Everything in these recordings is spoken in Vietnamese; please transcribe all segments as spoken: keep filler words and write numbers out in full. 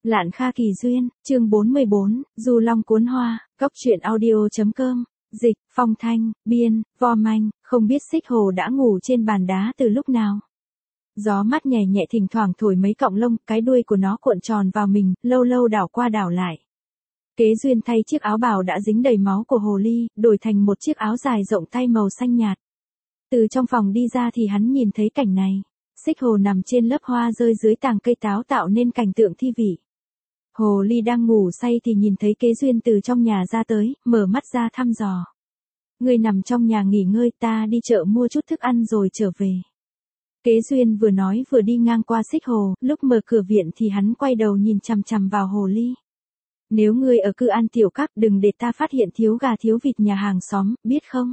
Lạn Kha Kỳ Duyên, chương bốn mươi bốn, Du Long Cuốn Hoa, Cốc truyện audio.com, dịch, Phong Thanh, biên, Vo Manh, không biết Xích Hồ đã ngủ trên bàn đá từ lúc nào. Gió mát nhẹ nhẹ thỉnh thoảng thổi mấy cọng lông, cái đuôi của nó cuộn tròn vào mình, lâu lâu đảo qua đảo lại. Kế Duyên thay chiếc áo bào đã dính đầy máu của hồ ly, đổi thành một chiếc áo dài rộng tay màu xanh nhạt. Từ trong phòng đi ra thì hắn nhìn thấy cảnh này. Xích Hồ nằm trên lớp hoa rơi dưới tàng cây táo tạo nên cảnh tượng thi vị. Hồ ly đang ngủ say thì nhìn thấy Kế Duyên từ trong nhà ra tới, mở mắt ra thăm dò. Ngươi nằm trong nhà nghỉ ngơi, ta đi chợ mua chút thức ăn rồi trở về. Kế Duyên vừa nói vừa đi ngang qua Xích Hồ, lúc mở cửa viện thì hắn quay đầu nhìn chằm chằm vào hồ ly. Nếu ngươi ở cư An Tiểu Các đừng để ta phát hiện thiếu gà thiếu vịt nhà hàng xóm, biết không?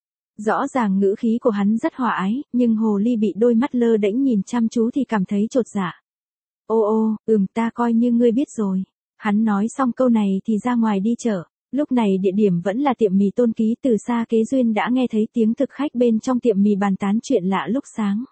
Rõ ràng ngữ khí của hắn rất hòa ái, nhưng hồ ly bị đôi mắt lơ đễnh nhìn chăm chú thì cảm thấy chột dạ. Ô ô, ừm ta coi như ngươi biết rồi. Hắn nói xong câu này thì ra ngoài đi chợ. Lúc này địa điểm vẫn là tiệm mì Tôn Ký, từ xa Kế Duyên đã nghe thấy tiếng thực khách bên trong tiệm mì bàn tán chuyện lạ lúc sáng.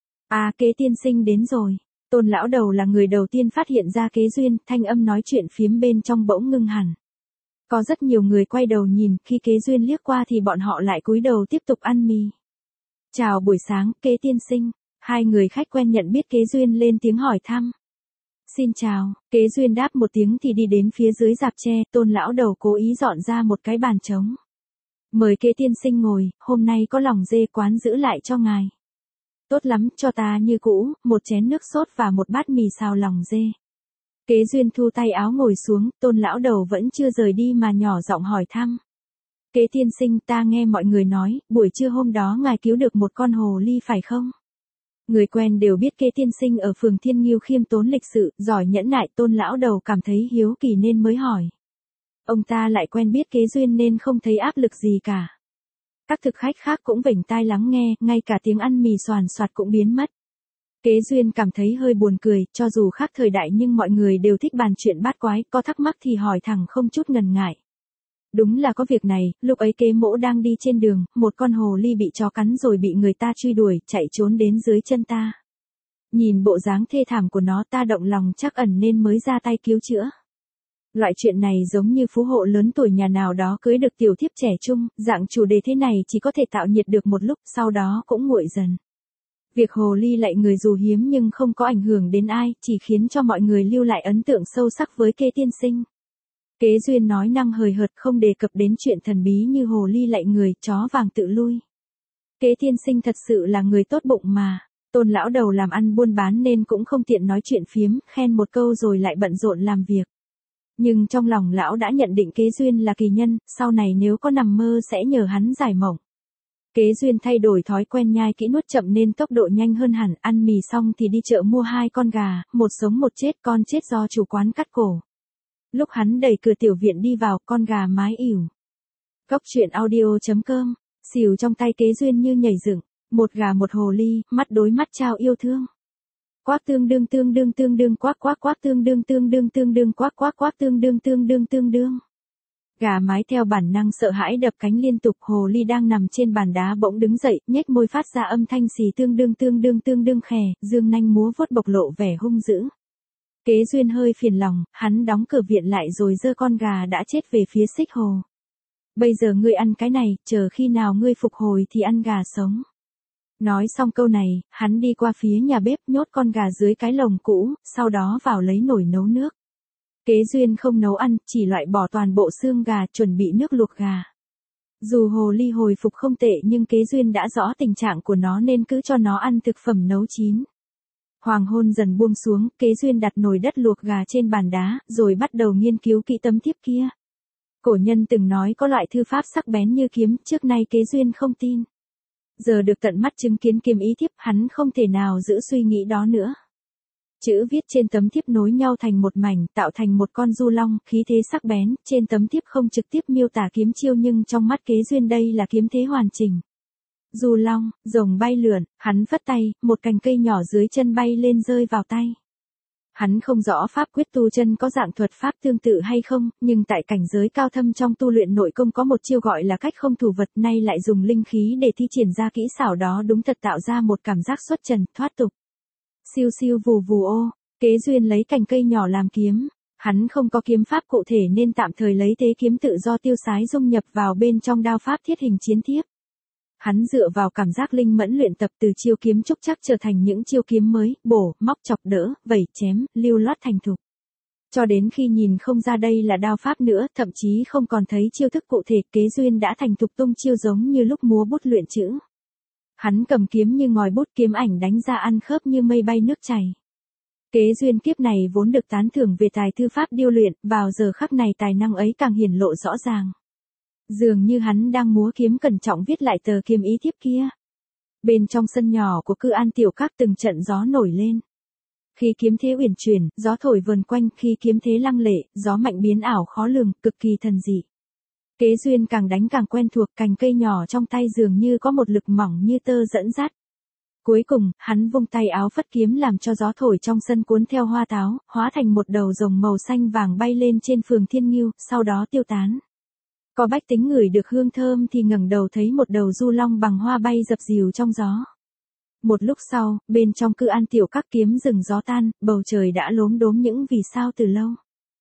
À, Kế tiên sinh đến rồi. Tôn lão đầu là người đầu tiên phát hiện ra Kế Duyên, thanh âm nói chuyện phiếm bên trong bỗng ngưng hẳn. Có rất nhiều người quay đầu nhìn, khi Kế Duyên liếc qua thì bọn họ lại cúi đầu tiếp tục ăn mì. Chào buổi sáng, Kế tiên sinh. Hai người khách quen nhận biết Kế Duyên lên tiếng hỏi thăm. Xin chào, Kế Duyên đáp một tiếng thì đi đến phía dưới rạp tre, Tôn lão đầu cố ý dọn ra một cái bàn trống. Mời Kế tiên sinh ngồi, hôm nay có lòng dê quán giữ lại cho ngài. Tốt lắm, cho ta như cũ, một chén nước sốt và một bát mì xào lòng dê. Kế Duyên thu tay áo ngồi xuống, Tôn lão đầu vẫn chưa rời đi mà nhỏ giọng hỏi thăm. Kế tiên sinh, ta nghe mọi người nói, buổi trưa hôm đó ngài cứu được một con hồ ly phải không? Người quen đều biết Kế tiên sinh ở phường Thiên Nghiêu khiêm tốn lịch sự, giỏi nhẫn nại, Tôn lão đầu cảm thấy hiếu kỳ nên mới hỏi. Ông ta lại quen biết Kế Duyên nên không thấy áp lực gì cả. Các thực khách khác cũng vểnh tai lắng nghe, ngay cả tiếng ăn mì xoàn xoạt cũng biến mất. Kế Duyên cảm thấy hơi buồn cười, cho dù khác thời đại nhưng mọi người đều thích bàn chuyện bát quái, có thắc mắc thì hỏi thẳng không chút ngần ngại. Đúng là có việc này, lúc ấy Kế mỗ đang đi trên đường, một con hồ ly bị chó cắn rồi bị người ta truy đuổi, chạy trốn đến dưới chân ta. Nhìn bộ dáng thê thảm của nó ta động lòng trắc ẩn nên mới ra tay cứu chữa. Loại chuyện này giống như phú hộ lớn tuổi nhà nào đó cưới được tiểu thiếp trẻ trung, dạng chủ đề thế này chỉ có thể tạo nhiệt được một lúc, sau đó cũng nguội dần. Việc hồ ly lạy người dù hiếm nhưng không có ảnh hưởng đến ai, chỉ khiến cho mọi người lưu lại ấn tượng sâu sắc với Kế tiên sinh. Kế Duyên nói năng hời hợt không đề cập đến chuyện thần bí như hồ ly lạy người, chó vàng tự lui. Kế tiên sinh thật sự là người tốt bụng mà. Tôn lão đầu làm ăn buôn bán nên cũng không tiện nói chuyện phiếm, khen một câu rồi lại bận rộn làm việc. Nhưng trong lòng lão đã nhận định Kế Duyên là kỳ nhân, sau này nếu có nằm mơ sẽ nhờ hắn giải mộng. Kế Duyên thay đổi thói quen nhai kỹ nuốt chậm nên tốc độ nhanh hơn hẳn, ăn mì xong thì đi chợ mua hai con gà, một sống một chết, con chết do chủ quán cắt cổ. Lúc hắn đẩy cửa tiểu viện đi vào, con gà mái ỉu. Cốc truyện audio.com, xìu trong tay Kế Duyên như nhảy dựng, một gà một hồ ly, mắt đối mắt trao yêu thương. Quác tương đương tương đương tương đương quác quác quác tương đương tương đương tương đương quác quác quác tương đương tương đương tương đương. Gà mái theo bản năng sợ hãi đập cánh liên tục, hồ ly đang nằm trên bàn đá bỗng đứng dậy, nhếch môi phát ra âm thanh xì tương đương tương đương tương đương khè, dương nanh múa vuốt bộc lộ vẻ hung dữ. Kế Duyên hơi phiền lòng, hắn đóng cửa viện lại rồi giơ con gà đã chết về phía Xích Hồ. Bây giờ ngươi ăn cái này, chờ khi nào ngươi phục hồi thì ăn gà sống. Nói xong câu này, hắn đi qua phía nhà bếp nhốt con gà dưới cái lồng cũ, sau đó vào lấy nồi nấu nước. Kế Duyên không nấu ăn, chỉ loại bỏ toàn bộ xương gà, chuẩn bị nước luộc gà. Dù hồ ly hồi phục không tệ nhưng Kế Duyên đã rõ tình trạng của nó nên cứ cho nó ăn thực phẩm nấu chín. Hoàng hôn dần buông xuống, Kế Duyên đặt nồi đất luộc gà trên bàn đá, rồi bắt đầu nghiên cứu kỹ tấm thiếp kia. Cổ nhân từng nói có loại thư pháp sắc bén như kiếm, trước nay Kế Duyên không tin. Giờ được tận mắt chứng kiến kiếm ý thiếp, hắn không thể nào giữ suy nghĩ đó nữa. Chữ viết trên tấm thiếp nối nhau thành một mảnh, tạo thành một con du long, khí thế sắc bén, trên tấm thiếp không trực tiếp miêu tả kiếm chiêu nhưng trong mắt Kế Duyên đây là kiếm thế hoàn chỉnh. Du long, rồng bay lượn, hắn phất tay, một cành cây nhỏ dưới chân bay lên rơi vào tay. Hắn không rõ pháp quyết tu chân có dạng thuật pháp tương tự hay không, nhưng tại cảnh giới cao thâm trong tu luyện nội công có một chiêu gọi là cách không thủ vật, nay lại dùng linh khí để thi triển ra kỹ xảo đó đúng thật tạo ra một cảm giác xuất trần, thoát tục. Siêu siêu vù vù ô, Kế Duyên lấy cành cây nhỏ làm kiếm, hắn không có kiếm pháp cụ thể nên tạm thời lấy thế kiếm tự do tiêu sái dung nhập vào bên trong đao pháp thiết hình chiến thiếp. Hắn dựa vào cảm giác linh mẫn luyện tập từ chiêu kiếm trúc chắc trở thành những chiêu kiếm mới, bổ, móc chọc đỡ, vẩy chém, lưu loát thành thục. Cho đến khi nhìn không ra đây là đao pháp nữa, thậm chí không còn thấy chiêu thức cụ thể, Kế Duyên đã thành thục tung chiêu giống như lúc múa bút luyện chữ. Hắn cầm kiếm như ngòi bút, kiếm ảnh đánh ra ăn khớp như mây bay nước chảy. Kế Duyên kiếp này vốn được tán thưởng về tài thư pháp điêu luyện, vào giờ khắc này tài năng ấy càng hiển lộ rõ ràng. Dường như hắn đang múa kiếm cẩn trọng viết lại tờ kiếm ý thiếp kia. Bên trong sân nhỏ của Cư An Tiểu Các từng trận gió nổi lên. Khi kiếm thế uyển chuyển, gió thổi vần quanh, khi kiếm thế lăng lệ, gió mạnh biến ảo khó lường, cực kỳ thần dị. Kế Duyên càng đánh càng quen thuộc, cành cây nhỏ trong tay dường như có một lực mỏng như tơ dẫn dắt. Cuối cùng, hắn vung tay áo phất kiếm làm cho gió thổi trong sân cuốn theo hoa táo, hóa thành một đầu rồng màu xanh vàng bay lên trên phường Thiên Ngưu, sau đó tiêu tán. Có bách tính ngửi được hương thơm thì ngẩng đầu thấy một đầu du long bằng hoa bay dập dìu trong gió. Một lúc sau, bên trong Cư An Tiểu Các kiếm rừng gió tan, bầu trời đã lốm đốm những vì sao từ lâu.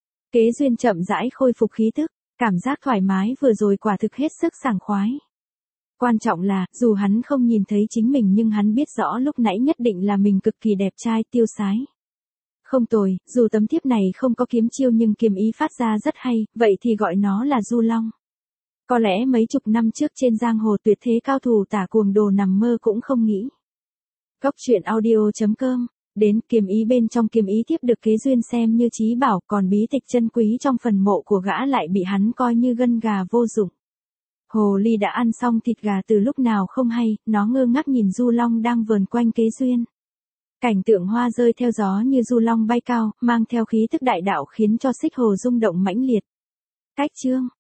Kế Duyên chậm rãi khôi phục khí tức, cảm giác thoải mái vừa rồi quả thực hết sức sảng khoái. Quan trọng là, dù hắn không nhìn thấy chính mình nhưng hắn biết rõ lúc nãy nhất định là mình cực kỳ đẹp trai tiêu sái. Không tồi, dù tấm thiếp này không có kiếm chiêu nhưng kiếm ý phát ra rất hay, vậy thì gọi nó là du long. Có lẽ mấy chục năm trước trên giang hồ tuyệt thế cao thủ tả cuồng đồ nằm mơ cũng không nghĩ. Góc truyện audio chấm com, đến kiếm ý bên trong kiếm ý thiếp được Kế Duyên xem như trí bảo, còn bí tịch chân quý trong phần mộ của gã lại bị hắn coi như gân gà vô dụng. Hồ ly đã ăn xong thịt gà từ lúc nào không hay, nó ngơ ngác nhìn du long đang vờn quanh Kế Duyên. Cảnh tượng hoa rơi theo gió như du long bay cao, mang theo khí tức đại đạo khiến cho xích hồ rung động mãnh liệt. Cách chương